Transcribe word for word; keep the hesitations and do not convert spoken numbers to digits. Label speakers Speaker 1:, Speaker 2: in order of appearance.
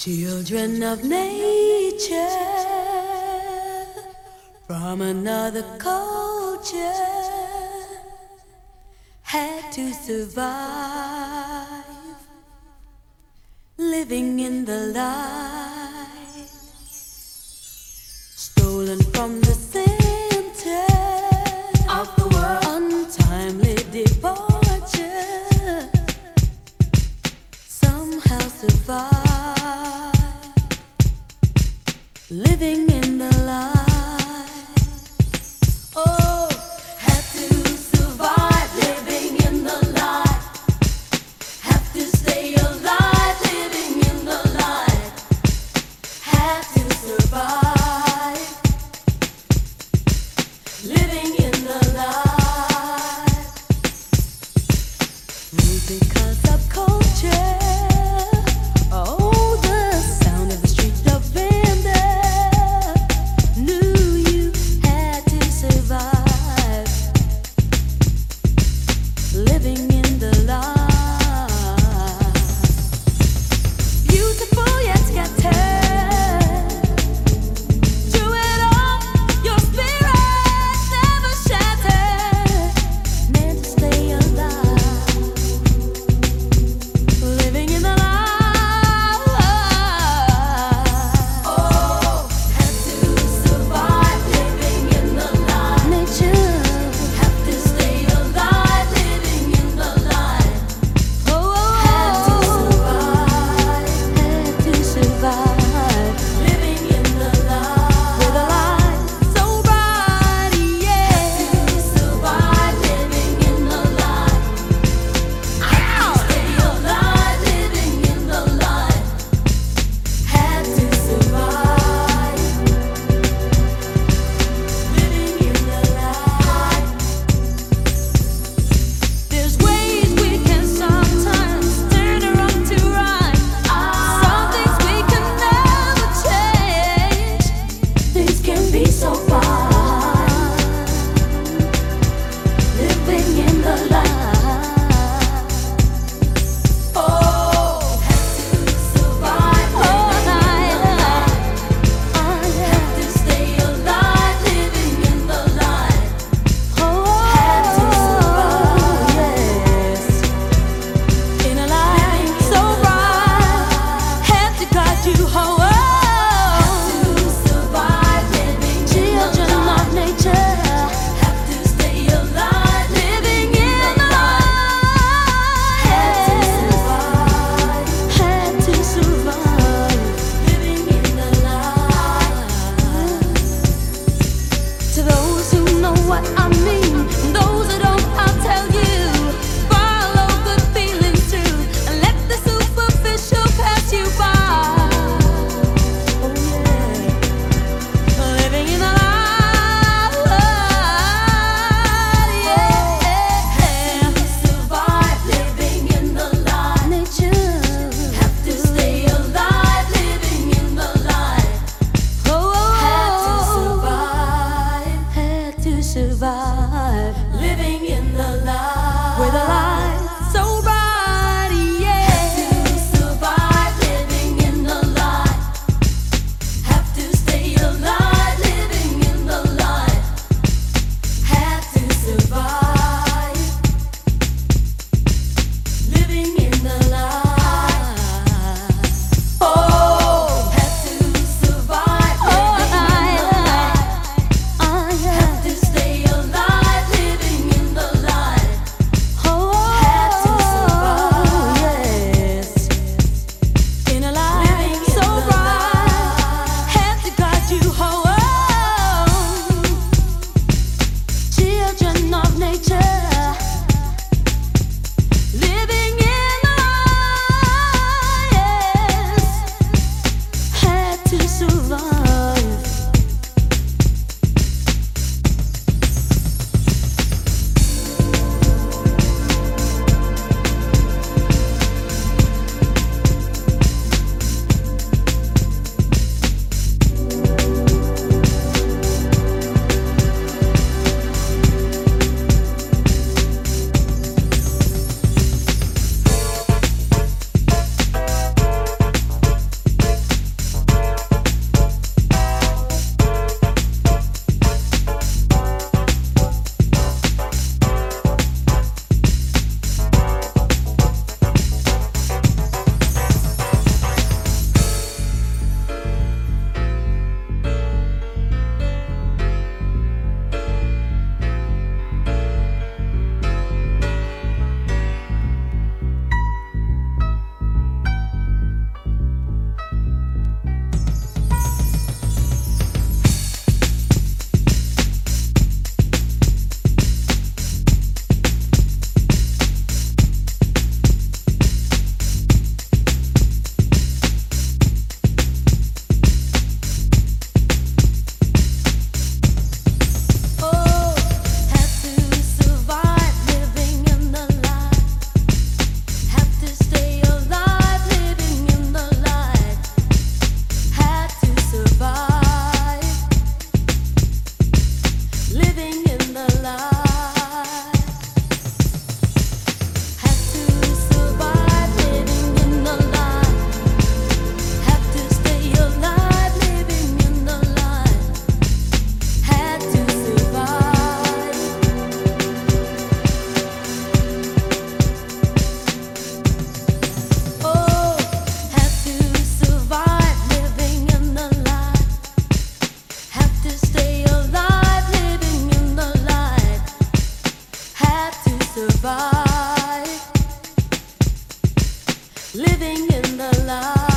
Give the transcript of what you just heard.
Speaker 1: Children of nature from another culture had to survive, living in the light, stolen from the center of the world, untimely departure, somehow survive. Living in the light, oh, have to survive. Living in the light, have to stay alive. Living in the light, have to survive. Living in the light, ruled because of culture. Oh, the sound of the street of living in the light, beautiful yet scattered. Through it all, your spirit never shattered. Meant to stay alive, living in the light. Oh, had to survive, living in the light. Nature. Have to stay alive, living in the survive, living in the light.